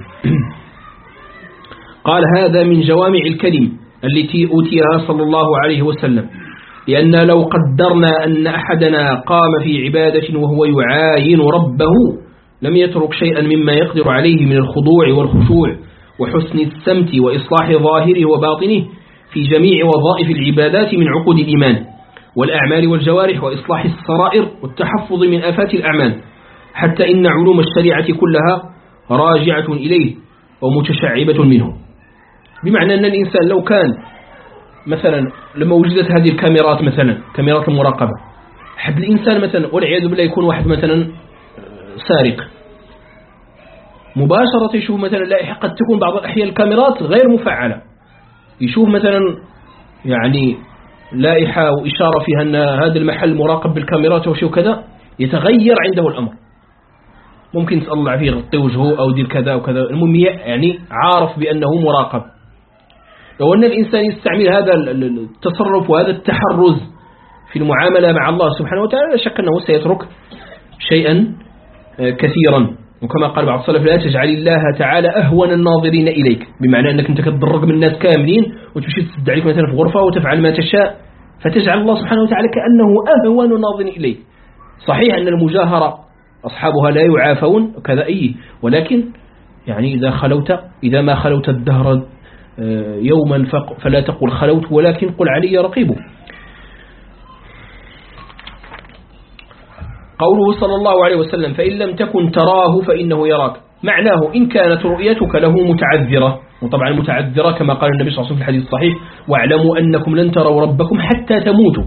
قال هذا من جوامع الكلم التي أوتيها صلى الله عليه وسلم، لأن لو قدرنا أن أحدنا قام في عبادة وهو يعاين ربه لم يترك شيئا مما يقدر عليه من الخضوع والخشوع وحسن السمت وإصلاح ظاهره وباطنه في جميع وظائف العبادات من عقود الإيمان والأعمال والجوارح وإصلاح السرائر والتحفظ من آفات الأعمال، حتى إن علوم الشريعة كلها راجعة إليه ومتشعبة منه. بمعنى أن الإنسان لو كان مثلا لما وجدت هذه الكاميرات، مثلا كاميرات المراقبة، حد الإنسان مثلا والعياذ بالله يكون واحد مثلا سارق، مباشرة يشوف مثلا لائحة، قد تكون بعض الأحيان الكاميرات غير مفعلة، يشوف مثلا يعني لائحة وإشارة فيها أن هذا المحل مراقب بالكاميرات وشو كذا، يتغير عنده الأمر، ممكن يسأل الله فيه يغطي وجهه أو دير كذا وكذا، المهم يعني عارف بأنه مراقب. لو أن الإنسان يستعمل هذا التصرف وهذا التحرز في المعاملة مع الله سبحانه وتعالى لا شك أنه سيترك شيئا كثيرا. وكما قال بعض السلف لا تجعل الله تعالى أهون الناظرين إليك، بمعنى أنك أنت كتضرق من الناس كاملين وتمشي تسد عليك مثلا في غرفة وتفعل ما تشاء، فتجعل الله سبحانه وتعالى كأنه أهون الناظرين إليك. صحيح أن المجاهرة أصحابها لا يعافون كذا أي، ولكن يعني إذا خلوت إذا ما خلوت الدهر يوما فلا تقل خلوت ولكن قل علي رقيب. قوله صلى الله عليه وسلم فإن لم تكن تراه فإنه يراك، معناه إن كانت رؤيتك له متعذرة، وطبعا متعذرة كما قال النبي صلى الله عليه وسلم في الحديث الصحيح واعلموا أنكم لن تروا ربكم حتى تموتوا.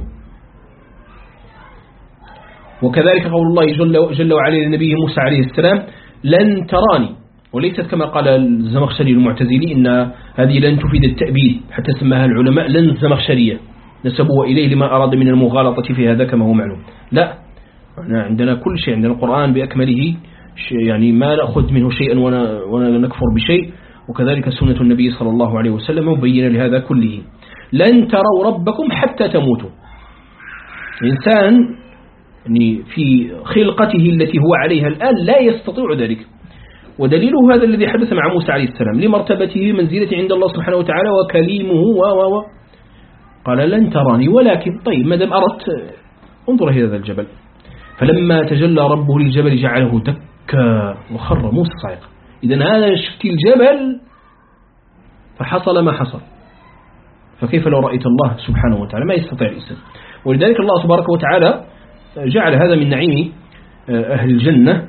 وكذلك قول الله جل, جل وعلا لنبيه موسى عليه السلام لن تراني، وليست كما قال الزمخشري المعتزلي إن هذه لن تفيد التأبيد، حتى سماها العلماء لن الزمخشرية، نسبوه إليه لما أراد من المغالطة في هذا كما هو معلوم. لا، عندنا كل شيء، عندنا القرآن بأكمله، يعني ما نأخذ منه شيئا ولا نكفر بشيء، وكذلك سنة النبي صلى الله عليه وسلم مبينة لهذا كله. لن تروا ربكم حتى تموتوا. الإنسان يعني في خلقته التي هو عليها الآن لا يستطيع ذلك، ودليله هذا الذي حدث مع موسى عليه السلام لمرتبته منزلة عند الله سبحانه وتعالى وكليمه و و قال لن تراني، ولكن طيب ما دام أردت انظر إلى هذا الجبل، فلما تجلى ربه للجبل جعله دكا وخر موسى صعقا. إذن هذا شفت الجبل فحصل ما حصل، فكيف لو رأيت الله سبحانه وتعالى؟ ما يستطيع الإنسان. ولذلك الله تبارك وتعالى جعل هذا من نعيم أهل الجنة،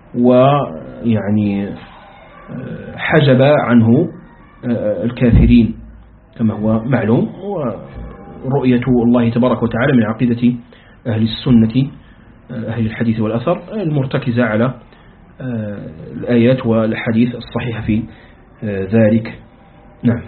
ويعني حجب عنه الكافرين كما هو معلوم. ورؤية الله تبارك وتعالى من عقيدة أهل السنة أهل الحديث والأثر المرتكزة على الآيات والحديث الصحيحة في ذلك. نعم.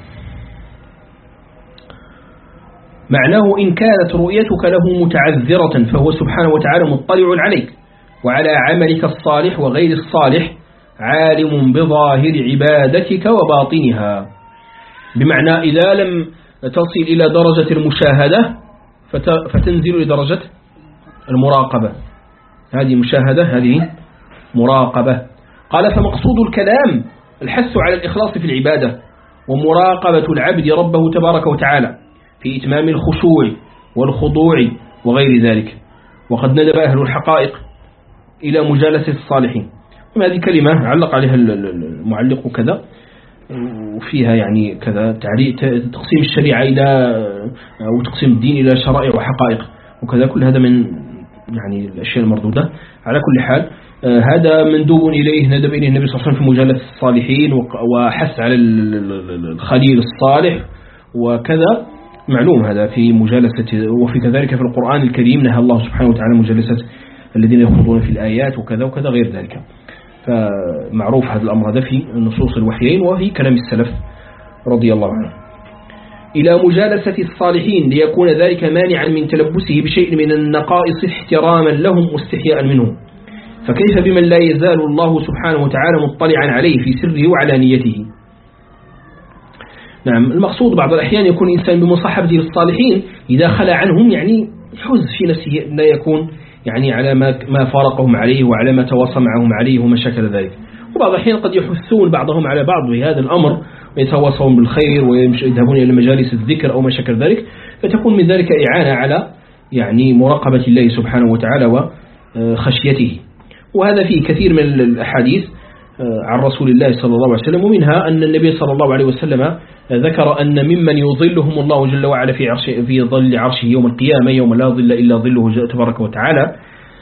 معناه إن كانت رؤيتك له متعذرة فهو سبحانه وتعالى مطلع عليك وعلى عملك الصالح وغير الصالح، عالم بظاهر عبادتك وباطنها. بمعنى إذا لم تصل إلى درجة المشاهدة فتنزل إلى درجة المراقبة. هذه مشاهدة، هذه مراقبة. قال فمقصود الكلام الحث على الإخلاص في العبادة ومراقبة العبد ربه تبارك وتعالى في إتمام الخشوع والخضوع وغير ذلك. وقد ندب أهل الحقائق إلى مجالسة الصالحين. هذه كلمة علق عليها المعلق كذا، وفيها يعني كذا تقسيم الشريعة إلى أو تقسيم الدين إلى شرائع وحقائق وكذا، كل هذا من يعني الأشياء المردودة. على كل حال هذا مندوب إليه، ندب إليه النبي صلى الله عليه وسلم في مجالسة الصالحين وحث على الخليل الصالح وكذا، معلوم هذا في مجالسة. وفي كذلك في القرآن الكريم نهى الله سبحانه وتعالى مجالسة الذين يخوضون في الآيات وكذا وكذا غير ذلك. فمعروف هذا الأمر هذا في نصوص الوحيين وفي كلام السلف رضي الله عنه. إلى مجالسة الصالحين ليكون ذلك مانعا من تلبسه بشيء من النقائص احتراما لهم واستحياء منهم، فكيف بمن لا يزال الله سبحانه وتعالى مطلعا عليه في سره وعلانيته. نعم، المقصود بعض الأحيان يكون الإنسان بمصاحبته للصالحين إذا خلى عنهم يعني يحز في نفسه لا يكون يعني على ما ما فارقهم عليه وعلى ما تواصى معهم عليه وما شكل ذلك. وبعض الأحيان قد يحثون بعضهم على بعض بهذا الأمر ويتواصون بالخير ويذهبون إلى مجالس الذكر أو ما شكل ذلك، فتكون من ذلك إعانة على يعني مراقبة الله سبحانه وتعالى وخشيته. وهذا فيه كثير من الأحاديث عن رسول الله صلى الله عليه وسلم، ومنها أن النبي صلى الله عليه وسلم ذكر أن ممن يظلهم الله جل وعلا في عرش في ظل عرشه يوم القيامة يوم لا ظل إلا ظله تبارك وتعالى،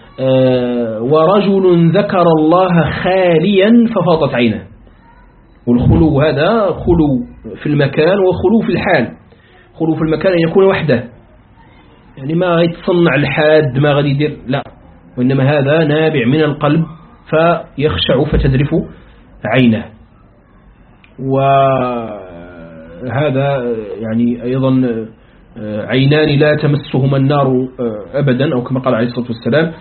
ورجل ذكر الله خاليا ففاضت عينه. والخلو هذا خلو في المكان وخلو في الحال. خلو في المكان أن يكون وحده، يعني ما يتصنع الحاد ما غادي يدير، لا، وإنما هذا نابع من القلب فيخشع فتذرف عينه. وهذا يعني أيضا عينان لا تمسهما النار أبدا، أو كما قال عليه الصلاة والسلام: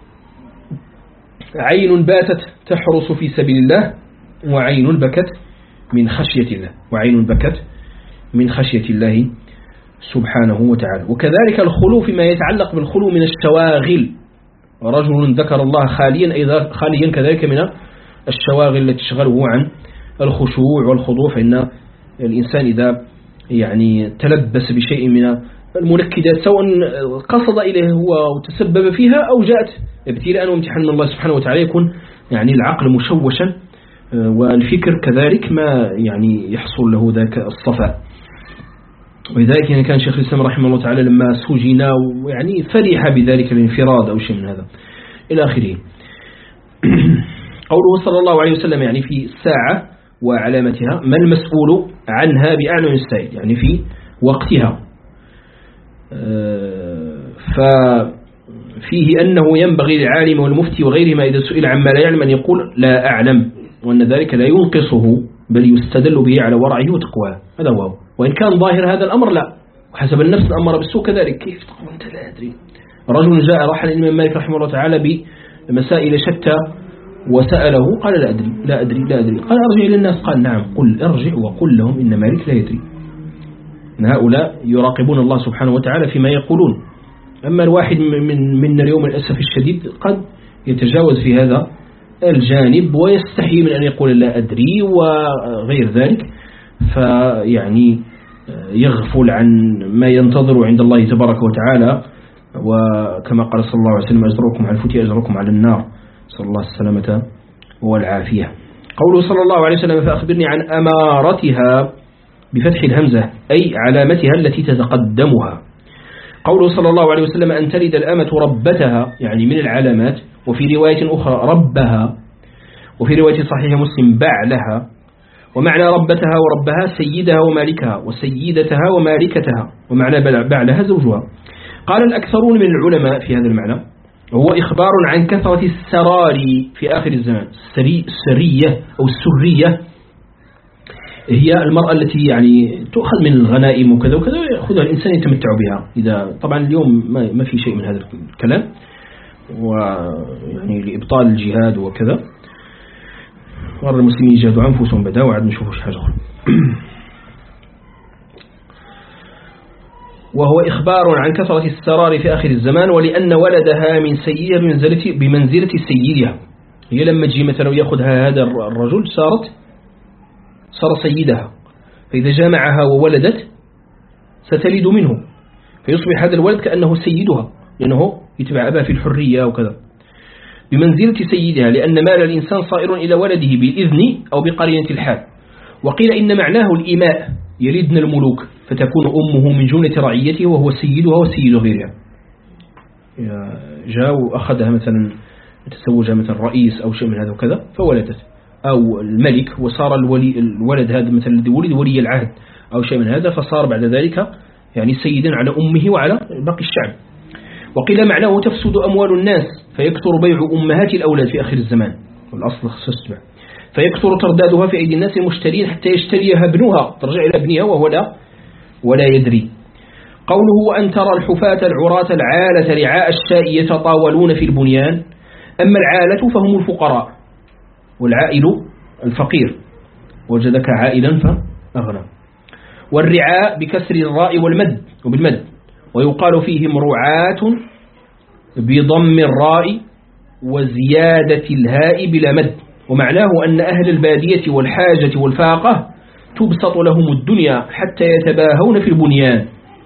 عين باتت تحرس في سبيل الله وعين بكت من خشية الله وعين بكت من خشية الله سبحانه وتعالى. وكذلك الخلو فيما يتعلق بالخلو من الشواغل، ورجل ذكر الله خاليا أيضا خاليا كذلك من الشواغل التي تشغله عن الخشوع والخضوع. فإن الإنسان إذا يعني تلبس بشيء من المنكدات سواء قصد إليه هو وتسبب فيها أو جاءت ابتلاء وامتحان من الله سبحانه وتعالى، يكون يعني العقل مشوشا والفكر كذلك ما يعني يحصل له ذاك الصفاء. ولذلك يعني كان شيخ الإسلام رحمه الله تعالى لما سجن يعني فرح بذلك الانفراد أو شيء من هذا إلى آخره. قوله صلى الله عليه وسلم يعني في الساعة وعلامتها: ما المسؤول عنها بأعلم من السائل، يعني في وقتها. ففيه أنه ينبغي للعالم والمفتي وغيرهما إذا سئل عما لا يعلم أن يقول لا أعلم، وأن ذلك لا ينقصه بل يستدل به على ورعه وتقواه. هذا هو. وإن كان ظاهر هذا الأمر لا، وحسب النفس الأمر بالسوء كذلك. كيف تقول أنت لا أدري؟ رجل جاء راح الإمام مالك رحمه الله تعالى بمسائل شتى وسأله قال لا أدري لا أدري لا أدري. قال أرجع إلى الناس، قال نعم، قل ارجع وقل لهم إن مالك لا يدري. إن هؤلاء يراقبون الله سبحانه وتعالى فيما يقولون. أما الواحد من من اليوم للأسف الشديد قد يتجاوز في هذا الجانب ويستحي من أن يقول لا أدري وغير ذلك، فيعني يغفل عن ما ينتظر عند الله تبارك وتعالى. وكما قال صلى الله عليه وسلم: أجركم على الفتي أجركم على النار، صلى الله السلامة والعافية. قوله صلى الله عليه وسلم: فأخبرني عن أمارتها بفتح الهمزة أي علامتها التي تتقدمها. قوله صلى الله عليه وسلم: أن تلد الأمة ربتها، يعني من العلامات. وفي رواية أخرى ربها، وفي رواية صحيح مسلم بعلها. ومعنى ربتها وربها سيدها ومالكها، وسيدتها ومالكتها، ومعنى بعلها زوجها. قال الأكثرون من العلماء في هذا المعنى هو إخبار عن كثرة السرار في آخر الزمان. السرية أو السرية هي المرأة التي يعني تأخذ من الغنائم وكذا وكذا يأخذها الإنسان يتمتع بها. إذا طبعا اليوم ما في شيء من هذا الكلام، ويعني لإبطال الجهاد وكذا، ورى المسلمين يجاهدوا أنفسهم بدأ وعد نشوفوا شي حاجة أخرى. وهو إخبار عن كثرة السرار في آخر الزمان، ولأن ولدها من سيدها بمنزلة, بمنزلة سيدها، هي لما تجي مثلا ويأخذها هذا الرجل صارت صار سيدها، فإذا جامعها وولدت ستلد منه، فيصبح هذا الولد كأنه سيدها لأنه يتبع أباه في الحرية وكذا بمنزلة سيدها، لأن مال الإنسان صائر إلى ولده بإذن أو بقرينة الحال. وقيل إن معناه الإماء، يلدن الملوك فتكون أمه من جملة رعيته وهو سيدها وسيد غيرها. جاء وأخذها مثلا تزوج مثلا رئيس أو شيء من هذا وكذا فولدت، أو الملك وصار الولي الولد هذا مثلا الذي ولد ولي العهد أو شيء من هذا، فصار بعد ذلك يعني سيدا على أمه وعلى باقي الشعب. وقيل معناه تفسد أموال الناس فيكثر بيع أمهات الأولاد في آخر الزمان، والأصل خصوص تبع، فيكثر تردادها في أيدي الناس المشترين حتى يشتريها ابنها، ترجع إلى ابنها وهو لا ولا يدري. قوله وأن ترى الحفاة العراة العالة رعاء الشاء يتطاولون في البنيان. أما العالة فهم الفقراء، والعائل الفقير، وجدك عائلا فأغنى. والرعاء بكسر الراء والمد وبالمد، ويقال فيهم رعاة بضم الراء وزيادة الهاء بلا مد، ومعناه أن أهل البادية والحاجة والفاقة تبسط لهم الدنيا حتى يتباهون في البنيان.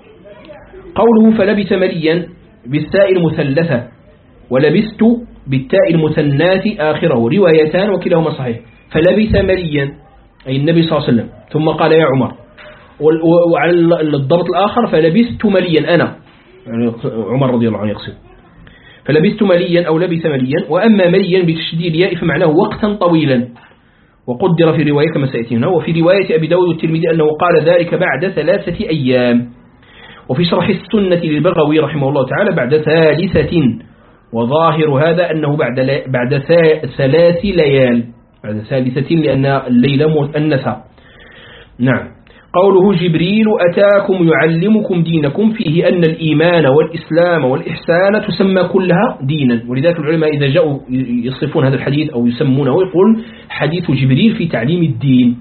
قوله فلبث مليا بالتاء المثلثة ولبثت بالتاء المثنات آخره روايتان وكلاهما صحيح. فلبث مليا أي النبي صلى الله عليه وسلم، ثم قال يا عمر، وعلى الضبط الآخر فلبثت مليا أنا، يعني عمر رضي الله عنه يقصد فلبثت مليا أو لبث مليا. وأما مليا بتشديد الياء فمعناه وقتا طويلا، وقدر في رواية كما سيأتي هنا. وفي رواية أبي داود والترمذي أنه قال ذلك بعد ثلاثة أيام. وفي شرح السنة للبغوي رحمه الله تعالى بعد ثالثة، وظاهر هذا أنه بعد بعد ثلاث ليال، بعد ثالثة لأن الليلة مؤنثة. نعم. قوله جبريل أتاكم يعلمكم دينكم، فيه أن الإيمان والإسلام والإحسان تسمى كلها دينا، ولذلك العلماء إذا جاءوا يصفون هذا الحديث أو يسمونه يقول حديث جبريل في تعليم الدين،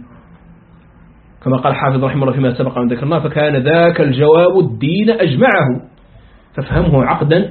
كما قال حافظ رحمه الله فيما سبق أن ذكرناه فكان ذاك الجواب الدين أجمعه، فافهمه عقدا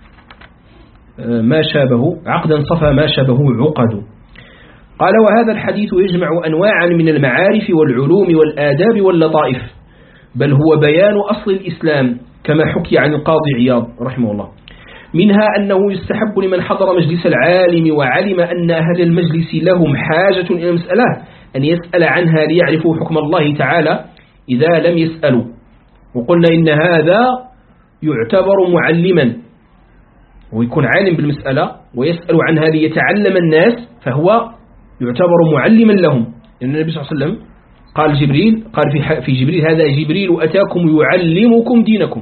ما شابه عقدا صفى ما شابه عقد. قال وهذا الحديث يجمع أنواعا من المعارف والعلوم والآداب واللطائف، بل هو بيان أصل الإسلام كما حكي عن القاضي عياض رحمه الله. منها أنه يستحب لمن حضر مجلس العالم وعلم أن أهل المجلس لهم حاجة إلى مسألة أن يسأل عنها ليعرفوا حكم الله تعالى إذا لم يسألوا. وقلنا إن هذا يعتبر معلما، ويكون عالم بالمسألة ويسأل عنها ليتعلم الناس، فهو يعتبر معلما لهم، لأن النبي صلى الله عليه وسلم قال جبريل قال في في جبريل هذا جبريل أتاكم يعلمكم دينكم.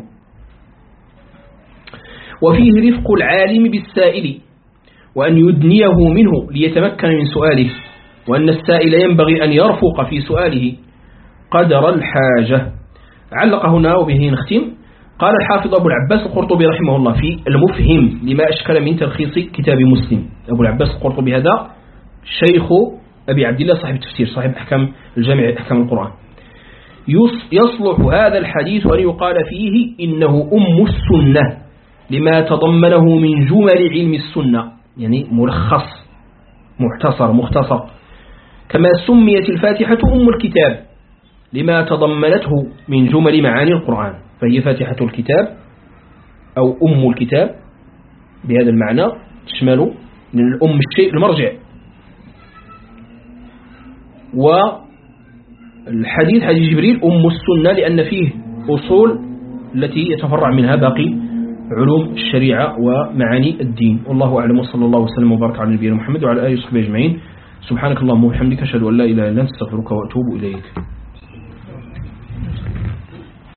وفيه رفق العالم بالسائل وأن يدنيه منه ليتمكن من سؤاله، وأن السائل ينبغي أن يرفق في سؤاله قدر الحاجة. علق هنا وبه نختم. قال الحافظ أبو العباس القرطبي رحمه الله في المفهم لما أشكل من تلخيص كتاب مسلم. أبو العباس القرطبي هذا شيخ أبي عبد الله صاحب التفسير صاحب أحكام الجامع أحكام القرآن. يصلح هذا الحديث أن يقال فيه إنه أم السنة لما تضمنه من جمل علم السنة، يعني ملخص مختصر مختصر، كما سميت الفاتحة أم الكتاب لما تضمنته من جمل معاني القرآن، فهي فاتحة الكتاب أو أم الكتاب بهذا المعنى، تشمل من الأم الشيء المرجع. والحديث حديث جبريل أم السنة لأن فيه أصول التي يتفرع منها باقي علوم الشريعة ومعاني الدين. والله أعلم، وصلى الله وسلم وبارك على نبينا محمد وعلى آله وصحبه أجمعين. سبحانك اللهم وبحمدك أشهد أن لا إله إلا أنت أستغفرك وأتوب إليك.